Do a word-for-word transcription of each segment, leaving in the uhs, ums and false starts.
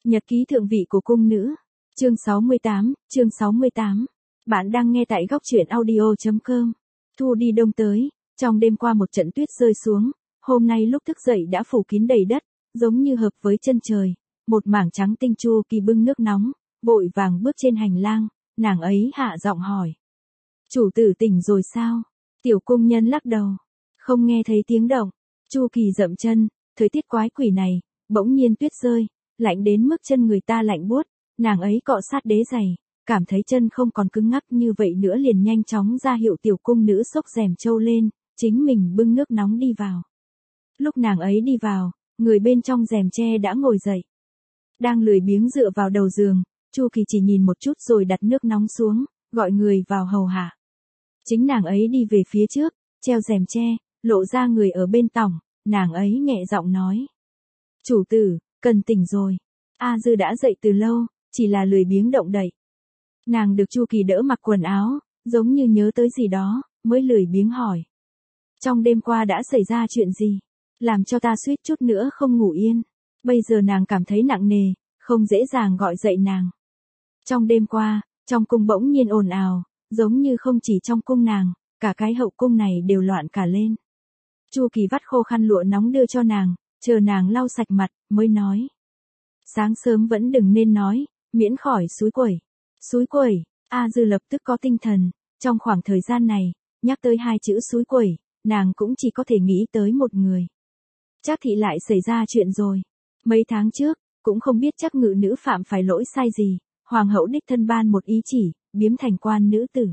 Nhật ký thượng vị của cung nữ. Chương sáu mươi tám, chương sáu mươi tám. Bạn đang nghe tại góc truyện audio chấm com. Thu đi đông tới, trong đêm qua một trận tuyết rơi xuống, hôm nay lúc thức dậy đã phủ kín đầy đất, giống như hợp với chân trời. Một mảng trắng tinh. Chu Kỳ bưng nước nóng, vội vàng bước trên hành lang, nàng ấy hạ giọng hỏi. Chủ tử tỉnh rồi sao? Tiểu cung nhân lắc đầu. Không nghe thấy tiếng động. Chu Kỳ dậm chân, thời tiết quái quỷ này, bỗng nhiên tuyết rơi, lạnh đến mức chân người ta lạnh buốt, nàng ấy cọ sát đế giày, cảm thấy chân không còn cứng ngắc như vậy nữa liền nhanh chóng ra hiệu tiểu cung nữ xốc rèm trâu lên, chính mình bưng nước nóng đi vào. Lúc nàng ấy đi vào, người bên trong rèm tre đã ngồi dậy. Đang lười biếng dựa vào đầu giường, Chu Kỳ chỉ nhìn một chút rồi đặt nước nóng xuống, gọi người vào hầu hạ. Chính nàng ấy đi về phía trước, treo rèm tre, lộ ra người ở bên tỏng, nàng ấy nhẹ giọng nói. Chủ tử, cần tỉnh rồi. A Dư đã dậy từ lâu, chỉ là lười biếng động đậy. Nàng được Chu Kỳ đỡ mặc quần áo, giống như nhớ tới gì đó, mới lười biếng hỏi. Trong đêm qua đã xảy ra chuyện gì? Làm cho ta suýt chút nữa không ngủ yên. Bây giờ nàng cảm thấy nặng nề, không dễ dàng gọi dậy nàng. Trong đêm qua, trong cung bỗng nhiên ồn ào, giống như không chỉ trong cung nàng, cả cái hậu cung này đều loạn cả lên. Chu Kỳ vắt khô khăn lụa nóng đưa cho nàng, chờ nàng lau sạch mặt, mới nói. Sáng sớm vẫn đừng nên nói, miễn khỏi xúi quẩy. Xúi quẩy, A Dư lập tức có tinh thần, trong khoảng thời gian này, nhắc tới hai chữ xúi quẩy, nàng cũng chỉ có thể nghĩ tới một người. Trác thị lại xảy ra chuyện rồi. Mấy tháng trước, cũng không biết Trác ngự nữ phạm phải lỗi sai gì, hoàng hậu đích thân ban một ý chỉ, biếm thành quan nữ tử.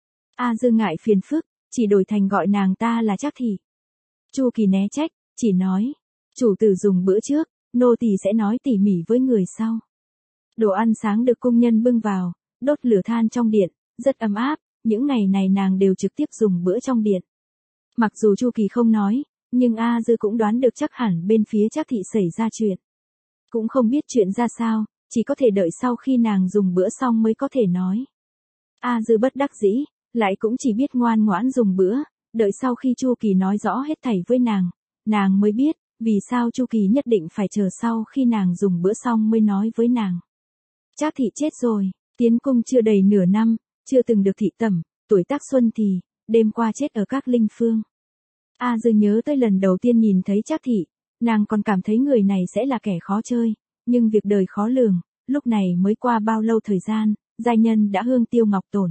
A Dư ngại phiền phức, chỉ đổi thành gọi nàng ta là Trác thị. Chu Kỳ né trách, chỉ nói, chủ tử dùng bữa trước, nô tỳ sẽ nói tỉ mỉ với người sau. Đồ ăn sáng được cung nhân bưng vào, đốt lửa than trong điện, rất ấm áp, những ngày này nàng đều trực tiếp dùng bữa trong điện. Mặc dù Chu Kỳ không nói, nhưng A Dư cũng đoán được chắc hẳn bên phía Trác thị xảy ra chuyện. Cũng không biết chuyện ra sao, chỉ có thể đợi sau khi nàng dùng bữa xong mới có thể nói. A Dư bất đắc dĩ, lại cũng chỉ biết ngoan ngoãn dùng bữa, đợi sau khi Chu Kỳ nói rõ hết thảy với nàng, nàng mới biết, vì sao Chu Kỳ nhất định phải chờ sau khi nàng dùng bữa xong mới nói với nàng. Trác thị chết rồi, tiến cung chưa đầy nửa năm, chưa từng được thị tẩm, tuổi tác xuân thì, đêm qua chết ở các linh phương. A Dư nhớ tới lần đầu tiên nhìn thấy Trác thị, nàng còn cảm thấy người này sẽ là kẻ khó chơi, nhưng việc đời khó lường, lúc này mới qua bao lâu thời gian, giai nhân đã hương tiêu ngọc tổn.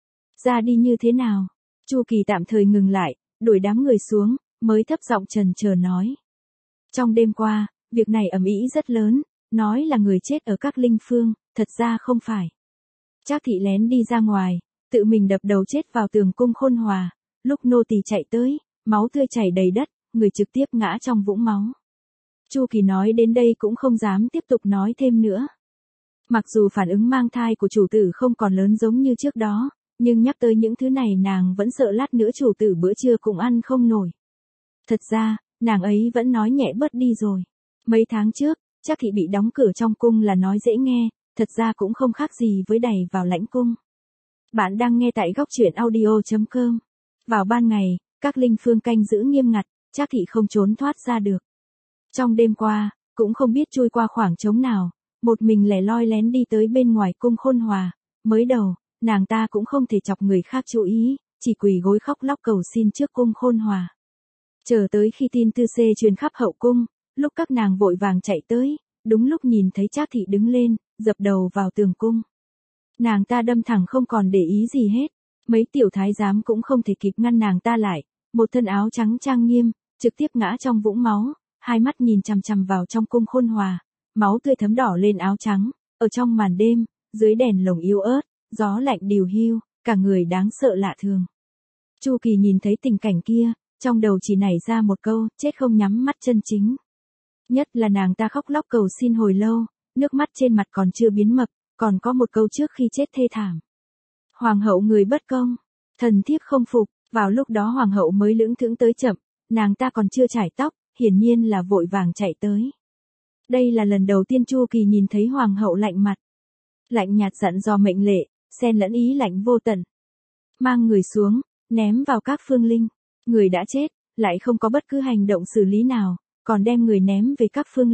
Ra đi như thế nào? Chu Kỳ tạm thời ngừng lại, đuổi đám người xuống, mới thấp giọng trần chờ nói. Trong đêm qua, việc này ầm ĩ rất lớn, nói là người chết ở các linh phương, thật ra không phải. Trác thị lén đi ra ngoài, tự mình đập đầu chết vào tường cung Khôn Hòa, lúc nô tỳ chạy tới, máu tươi chảy đầy đất, người trực tiếp ngã trong vũng máu. Chu Kỳ nói đến đây cũng không dám tiếp tục nói thêm nữa. Mặc dù phản ứng mang thai của chủ tử không còn lớn giống như trước đó, nhưng nhắc tới những thứ này nàng vẫn sợ lát nữa chủ tử bữa trưa cũng ăn không nổi. Thật ra, nàng ấy vẫn nói nhẹ bớt đi rồi. Mấy tháng trước, Trác thị bị đóng cửa trong cung là nói dễ nghe, thật ra cũng không khác gì với đày vào lãnh cung. Bạn đang nghe tại góc truyện audio chấm com. Vào ban ngày, các linh phương canh giữ nghiêm ngặt, Trác thị không trốn thoát ra được. Trong đêm qua, cũng không biết chui qua khoảng trống nào, một mình lẻ loi lén đi tới bên ngoài cung Khôn Hòa. Mới đầu, nàng ta cũng không thể chọc người khác chú ý, chỉ quỳ gối khóc lóc cầu xin trước cung Khôn Hòa. Chờ tới khi tin tư xê truyền khắp hậu cung, lúc các nàng vội vàng chạy tới, đúng lúc nhìn thấy Trác thị đứng lên, dập đầu vào tường cung. Nàng ta đâm thẳng không còn để ý gì hết, mấy tiểu thái giám cũng không thể kịp ngăn nàng ta lại, một thân áo trắng trang nghiêm, trực tiếp ngã trong vũng máu, hai mắt nhìn chằm chằm vào trong cung Khôn Hòa, máu tươi thấm đỏ lên áo trắng, ở trong màn đêm, dưới đèn lồng yếu ớt, gió lạnh điều hiu, cả người đáng sợ lạ thường. Chu Kỳ nhìn thấy tình cảnh kia, trong đầu chỉ nảy ra một câu, chết không nhắm mắt chân chính. Nhất là nàng ta khóc lóc cầu xin hồi lâu, nước mắt trên mặt còn chưa biến mập, còn có một câu trước khi chết thê thảm. Hoàng hậu người bất công, thần thiếp không phục, vào lúc đó hoàng hậu mới lững thững tới chậm, nàng ta còn chưa chải tóc, hiển nhiên là vội vàng chạy tới. Đây là lần đầu tiên Chu Kỳ nhìn thấy hoàng hậu lạnh mặt. Lạnh nhạt dặn dò mệnh lệ, xen lẫn ý lạnh vô tận. Mang người xuống, ném vào các phương linh, người đã chết, lại không có bất cứ hành động xử lý nào, còn đem người ném về các phương linh,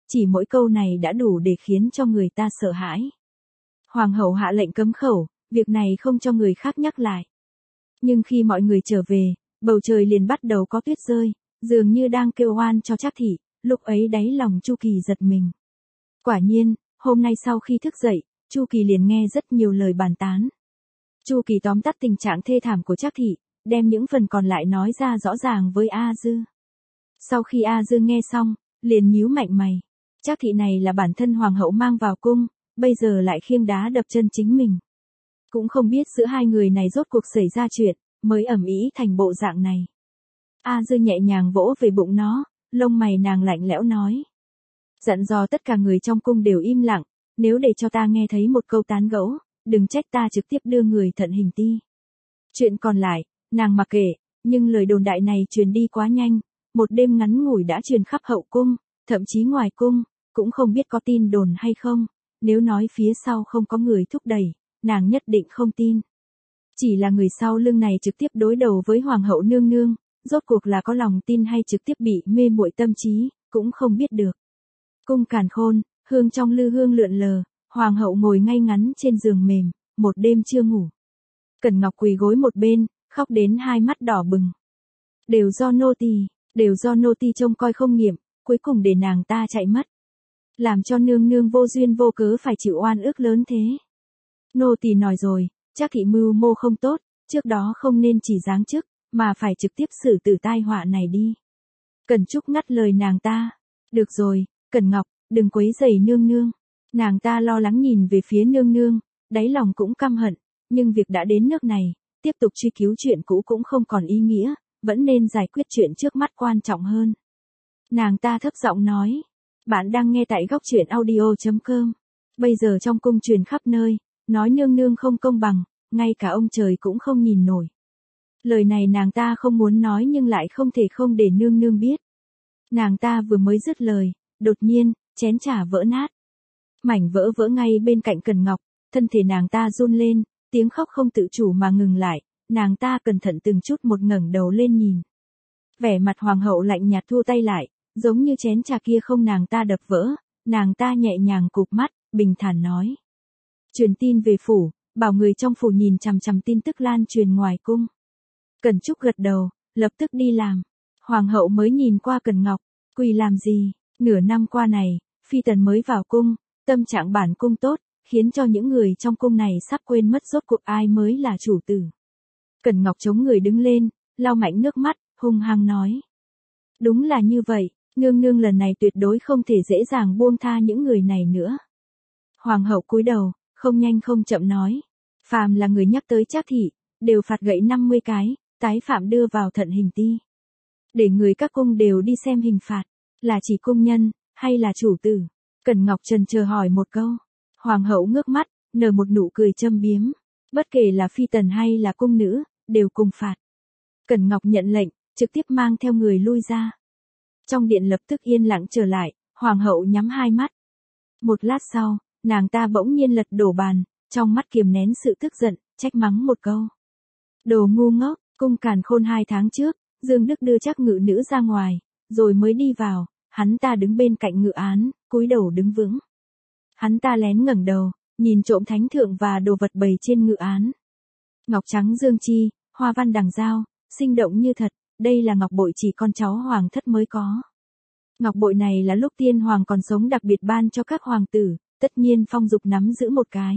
chỉ mỗi câu này đã đủ để khiến cho người ta sợ hãi. Hoàng hậu hạ lệnh cấm khẩu, việc này không cho người khác nhắc lại. Nhưng khi mọi người trở về, bầu trời liền bắt đầu có tuyết rơi, dường như đang kêu oan cho Trác thị, lúc ấy đáy lòng Chu Kỳ giật mình. Quả nhiên, hôm nay sau khi thức dậy, Chu Kỳ liền nghe rất nhiều lời bàn tán. Chu Kỳ tóm tắt tình trạng thê thảm của Trác thị, đem những phần còn lại nói ra rõ ràng với A Dư. Sau khi A Dư nghe xong, liền nhíu mạnh mày. Trác thị này là bản thân hoàng hậu mang vào cung, bây giờ lại khiêng đá đập chân chính mình. Cũng không biết giữa hai người này rốt cuộc xảy ra chuyện, mới ầm ĩ thành bộ dạng này. A Dư nhẹ nhàng vỗ về bụng nó, lông mày nàng lạnh lẽo nói. Dặn dò tất cả người trong cung đều im lặng, nếu để cho ta nghe thấy một câu tán gẫu, đừng trách ta trực tiếp đưa người thận hình ti. Chuyện còn lại, nàng mặc kệ, nhưng lời đồn đại này truyền đi quá nhanh, một đêm ngắn ngủi đã truyền khắp hậu cung, thậm chí ngoài cung, cũng không biết có tin đồn hay không, nếu nói phía sau không có người thúc đẩy, nàng nhất định không tin. Chỉ là người sau lưng này trực tiếp đối đầu với hoàng hậu nương nương, rốt cuộc là có lòng tin hay trực tiếp bị mê muội tâm trí, cũng không biết được. Cung càn khôn, hương trong lư hương lượn lờ, hoàng hậu ngồi ngay ngắn trên giường mềm, một đêm chưa ngủ. Cẩn Ngọc quỳ gối một bên, khóc đến hai mắt đỏ bừng. Đều do nô tỳ, đều do nô tỳ trông coi không nghiệm, cuối cùng để nàng ta chạy mất. Làm cho nương nương vô duyên vô cớ phải chịu oan ức lớn thế. Nô tỳ nói rồi, Trác thị mưu mô không tốt, trước đó không nên chỉ giáng chức, mà phải trực tiếp xử tử tai họa này đi. Cẩn Trúc ngắt lời nàng ta. Được rồi, Cẩn Ngọc, đừng quấy rầy nương nương. Nàng ta lo lắng nhìn về phía nương nương, đáy lòng cũng căm hận, nhưng việc đã đến nước này, tiếp tục truy cứu chuyện cũ cũng không còn ý nghĩa, vẫn nên giải quyết chuyện trước mắt quan trọng hơn. Nàng ta thấp giọng nói, bạn đang nghe tại góc truyện audio chấm com. Bây giờ trong cung truyền khắp nơi, nói nương nương không công bằng, ngay cả ông trời cũng không nhìn nổi. Lời này nàng ta không muốn nói nhưng lại không thể không để nương nương biết. Nàng ta vừa mới dứt lời, đột nhiên, chén trà vỡ nát. Mảnh vỡ vỡ ngay bên cạnh Cẩn Ngọc, thân thể nàng ta run lên, tiếng khóc không tự chủ mà ngừng lại, nàng ta cẩn thận từng chút một ngẩng đầu lên nhìn. Vẻ mặt hoàng hậu lạnh nhạt thu tay lại, giống như chén trà kia không nàng ta đập vỡ, nàng ta nhẹ nhàng cụp mắt, bình thản nói. Truyền tin về phủ, bảo người trong phủ nhìn chằm chằm tin tức lan truyền ngoài cung. Cẩn Trúc gật đầu, lập tức đi làm. Hoàng hậu mới nhìn qua Cẩn Ngọc, quỳ làm gì, nửa năm qua này, phi tần mới vào cung, tâm trạng bản cung tốt, khiến cho những người trong cung này sắp quên mất rốt cuộc ai mới là chủ tử. Cẩn Ngọc chống người đứng lên, lau mạnh nước mắt, hung hăng nói. Đúng là như vậy, nương nương lần này tuyệt đối không thể dễ dàng buông tha những người này nữa. Hoàng hậu cúi đầu, không nhanh không chậm nói. Phàm là người nhắc tới Trác thị, đều phạt gậy năm mươi cái, tái phạm đưa vào thận hình ti. Để người các cung đều đi xem hình phạt, là chỉ cung nhân, hay là chủ tử? Cẩn Ngọc trần chờ hỏi một câu. Hoàng hậu ngước mắt, nở một nụ cười châm biếm. Bất kể là phi tần hay là cung nữ, đều cùng phạt. Cẩn Ngọc nhận lệnh, trực tiếp mang theo người lui ra. Trong điện lập tức yên lặng trở lại, hoàng hậu nhắm hai mắt. Một lát sau, nàng ta bỗng nhiên lật đổ bàn, trong mắt kiềm nén sự tức giận, trách mắng một câu. Đồ ngu ngốc, cung càn khôn hai tháng trước, Dương Đức đưa Trác ngự nữ ra ngoài, rồi mới đi vào, hắn ta đứng bên cạnh ngự án, cúi đầu đứng vững. Hắn ta lén ngẩng đầu, nhìn trộm thánh thượng và đồ vật bày trên ngự án. Ngọc trắng dương chi, hoa văn đằng dao, sinh động như thật, đây là ngọc bội chỉ con cháu hoàng thất mới có. Ngọc bội này là lúc tiên hoàng còn sống đặc biệt ban cho các hoàng tử, tất nhiên Phong Dục nắm giữ một cái.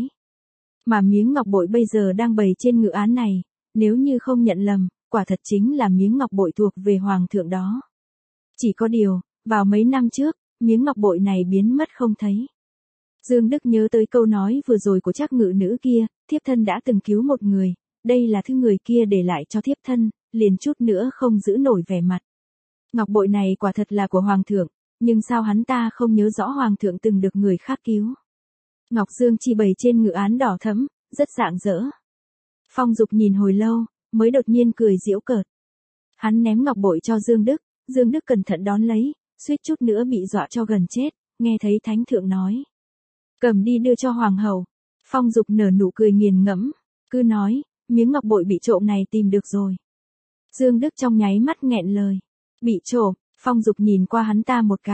Mà miếng ngọc bội bây giờ đang bày trên ngự án này, nếu như không nhận lầm, quả thật chính là miếng ngọc bội thuộc về hoàng thượng đó. Chỉ có điều, vào mấy năm trước, miếng ngọc bội này biến mất không thấy. Dương Đức nhớ tới câu nói vừa rồi của Trác ngự nữ kia, thiếp thân đã từng cứu một người, đây là thứ người kia để lại cho thiếp thân, liền chút nữa không giữ nổi vẻ mặt. Ngọc bội này quả thật là của hoàng thượng, nhưng sao hắn ta không nhớ rõ hoàng thượng từng được người khác cứu. Ngọc Dương chi bày trên ngự án đỏ thẫm, rất rạng rỡ. Phong Dục nhìn hồi lâu, mới đột nhiên cười giễu cợt. Hắn ném ngọc bội cho Dương Đức, Dương Đức cẩn thận đón lấy, suýt chút nữa bị dọa cho gần chết, nghe thấy thánh thượng nói. Cầm đi đưa cho hoàng hậu. Phong Dục nở nụ cười nghiền ngẫm, cứ nói, miếng ngọc bội bị trộm này tìm được rồi. Dương Đức trong nháy mắt nghẹn lời. Bị trộm, Phong Dục nhìn qua hắn ta một cái,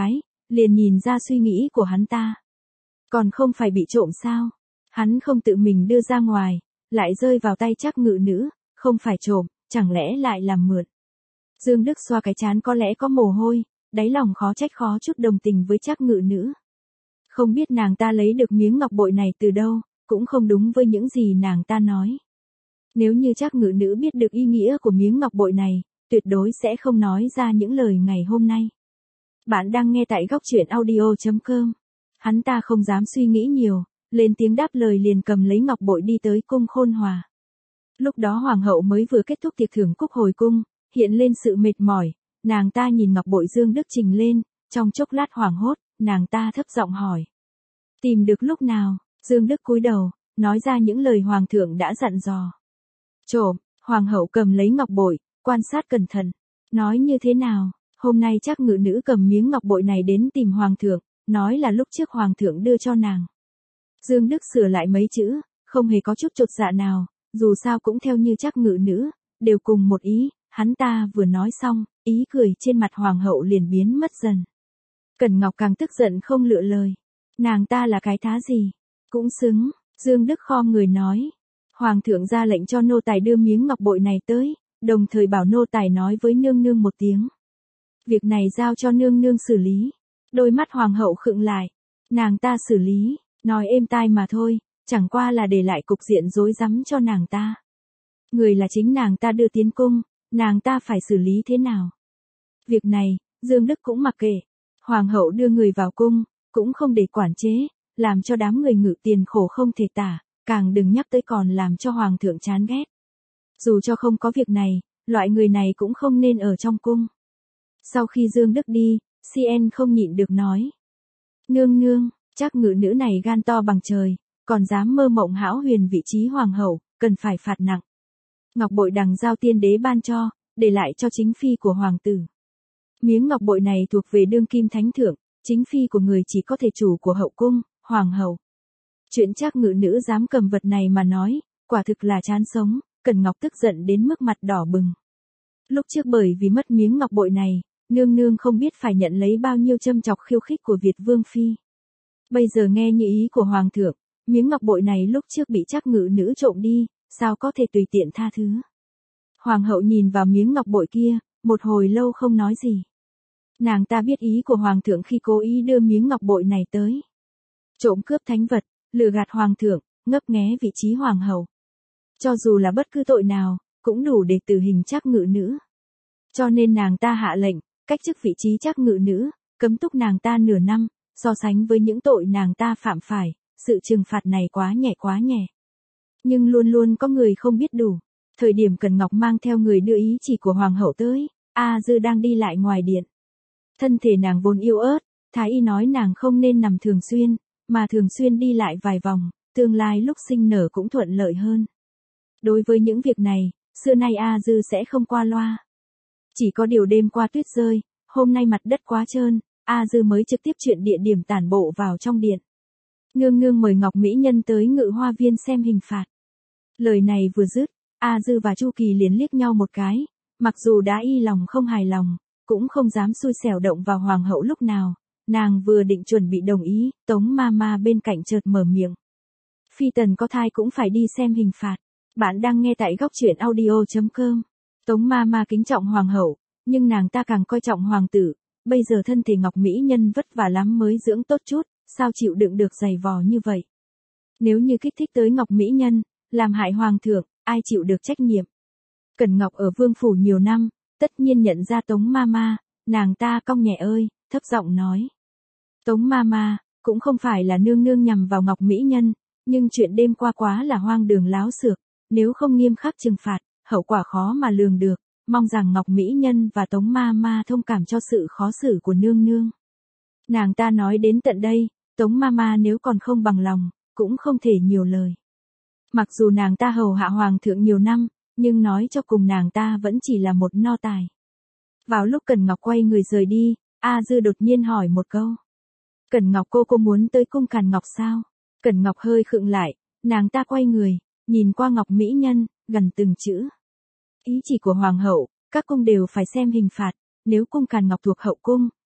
liền nhìn ra suy nghĩ của hắn ta. Còn không phải bị trộm sao? Hắn không tự mình đưa ra ngoài, lại rơi vào tay Trác Ngự Nữ, không phải trộm, chẳng lẽ lại làm mượn. Dương Đức xoa cái trán có lẽ có mồ hôi, đáy lòng khó trách khó chút đồng tình với Trác Ngự Nữ. Không biết nàng ta lấy được miếng ngọc bội này từ đâu, cũng không đúng với những gì nàng ta nói. Nếu như Trác Ngự Nữ biết được ý nghĩa của miếng ngọc bội này, tuyệt đối sẽ không nói ra những lời ngày hôm nay. Bạn đang nghe tại góc truyện audio chấm com. Hắn ta không dám suy nghĩ nhiều, lên tiếng đáp lời liền cầm lấy ngọc bội đi tới cung Khôn Hòa. Lúc đó hoàng hậu mới vừa kết thúc tiệc thưởng cúc hồi cung, hiện lên sự mệt mỏi, nàng ta nhìn ngọc bội Dương Đức trình lên, trong chốc lát hoảng hốt, nàng ta thấp giọng hỏi. Tìm được lúc nào? Dương Đức cúi đầu, nói ra những lời hoàng thượng đã dặn dò. Trộm, hoàng hậu cầm lấy ngọc bội, quan sát cẩn thận, nói như thế nào, hôm nay Trác Ngự Nữ cầm miếng ngọc bội này đến tìm hoàng thượng, nói là lúc trước hoàng thượng đưa cho nàng. Dương Đức sửa lại mấy chữ, không hề có chút chột dạ nào, dù sao cũng theo như Trác Ngự Nữ, đều cùng một ý, hắn ta vừa nói xong, ý cười trên mặt hoàng hậu liền biến mất dần. Cẩn Ngọc càng tức giận không lựa lời, nàng ta là cái thá gì, cũng xứng, Dương Đức khom người nói. Hoàng thượng ra lệnh cho nô tài đưa miếng ngọc bội này tới, đồng thời bảo nô tài nói với nương nương một tiếng. Việc này giao cho nương nương xử lý. Đôi mắt hoàng hậu khựng lại, nàng ta xử lý, nói êm tai mà thôi, chẳng qua là để lại cục diện rối rắm cho nàng ta. Người là chính nàng ta đưa tiến cung, nàng ta phải xử lý thế nào? Việc này, Dương Đức cũng mặc kệ. Hoàng hậu đưa người vào cung, cũng không để quản chế, làm cho đám người Ngự Tiền khổ không thể tả, càng đừng nhắc tới còn làm cho hoàng thượng chán ghét. Dù cho không có việc này, loại người này cũng không nên ở trong cung. Sau khi Dương Đức đi, xê en không nhịn được nói. Nương nương, Trác Ngự Nữ này gan to bằng trời, còn dám mơ mộng hão huyền vị trí hoàng hậu, cần phải phạt nặng. Ngọc bội đằng giao tiên đế ban cho, để lại cho chính phi của hoàng tử. Miếng ngọc bội này thuộc về đương kim thánh thượng, chính phi của người chỉ có thể chủ của hậu cung, hoàng hậu. Chuyện Trác Ngự Nữ dám cầm vật này mà nói, quả thực là chán sống, Cẩn Ngọc tức giận đến mức mặt đỏ bừng. Lúc trước bởi vì mất miếng ngọc bội này, nương nương không biết phải nhận lấy bao nhiêu châm chọc khiêu khích của Việt Vương Phi. Bây giờ nghe như ý của Hoàng thượng, miếng ngọc bội này lúc trước bị Trác Ngự Nữ trộm đi, sao có thể tùy tiện tha thứ. Hoàng hậu nhìn vào miếng ngọc bội kia, một hồi lâu không nói gì. Nàng ta biết ý của Hoàng thượng khi cố ý đưa miếng ngọc bội này tới. Trộm cướp thánh vật, lừa gạt Hoàng thượng, ngấp nghé vị trí Hoàng hậu. Cho dù là bất cứ tội nào, cũng đủ để tử hình Trác Ngự Nữ. Cho nên nàng ta hạ lệnh, cách chức vị trí Trác Ngự Nữ, cấm túc nàng ta nửa năm, so sánh với những tội nàng ta phạm phải, sự trừng phạt này quá nhẹ quá nhẹ. Nhưng luôn luôn có người không biết đủ. Thời điểm Cẩn Ngọc mang theo người đưa ý chỉ của Hoàng hậu tới, A Dư đang đi lại ngoài điện. Thân thể nàng vốn yếu ớt, Thái y nói nàng không nên nằm thường xuyên, mà thường xuyên đi lại vài vòng, tương lai lúc sinh nở cũng thuận lợi hơn. Đối với những việc này, xưa nay A Dư sẽ không qua loa. Chỉ có điều đêm qua tuyết rơi, hôm nay mặt đất quá trơn, A Dư mới trực tiếp chuyện địa điểm tản bộ vào trong điện. Nương nương mời Ngọc Mỹ Nhân tới Ngự Hoa Viên xem hình phạt. Lời này vừa dứt, A Dư và Chu Kỳ liền liếc nhau một cái, mặc dù đã y lòng không hài lòng, cũng không dám xui xẻo động vào hoàng hậu lúc nào. Nàng vừa định chuẩn bị đồng ý, Tống ma ma bên cạnh chợt mở miệng. Phi tần có thai cũng phải đi xem hình phạt. Bạn đang nghe tại góc truyện audio chấm com. Tống ma ma kính trọng hoàng hậu, nhưng nàng ta càng coi trọng hoàng tử. Bây giờ thân thể Ngọc Mỹ Nhân vất vả lắm mới dưỡng tốt chút, sao chịu đựng được dày vò như vậy. Nếu như kích thích tới Ngọc Mỹ Nhân, làm hại hoàng thượng, ai chịu được trách nhiệm. Cẩn Ngọc ở vương phủ nhiều năm, tất nhiên nhận ra Tống ma ma, nàng ta cong nhẹ ơi, thấp giọng nói. Tống ma ma, cũng không phải là nương nương nhằm vào Ngọc Mỹ Nhân, nhưng chuyện đêm qua quá là hoang đường láo xược, nếu không nghiêm khắc trừng phạt, hậu quả khó mà lường được, mong rằng Ngọc Mỹ Nhân và Tống ma ma thông cảm cho sự khó xử của nương nương. Nàng ta nói đến tận đây, Tống ma ma nếu còn không bằng lòng, cũng không thể nhiều lời. Mặc dù nàng ta hầu hạ hoàng thượng nhiều năm, nhưng nói cho cùng nàng ta vẫn chỉ là một no tài. Vào lúc Cẩn Ngọc quay người rời đi, A Dư đột nhiên hỏi một câu. Cẩn Ngọc cô cô muốn tới cung Càn Ngọc sao? Cẩn Ngọc hơi khựng lại, nàng ta quay người, nhìn qua Ngọc Mỹ Nhân, gần từng chữ. Ý chỉ của hoàng hậu, các cung đều phải xem hình phạt, nếu cung Càn Ngọc thuộc hậu cung,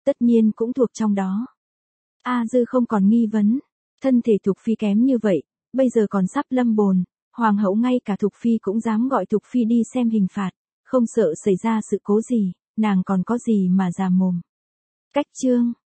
tất nhiên cũng thuộc trong đó. A Dư không còn nghi vấn, thân thể Thục Phi kém như vậy, bây giờ còn sắp lâm bồn, hoàng hậu ngay cả Thục Phi cũng dám gọi Thục Phi đi xem hình phạt, không sợ xảy ra sự cố gì, nàng còn có gì mà già mồm. Cách chương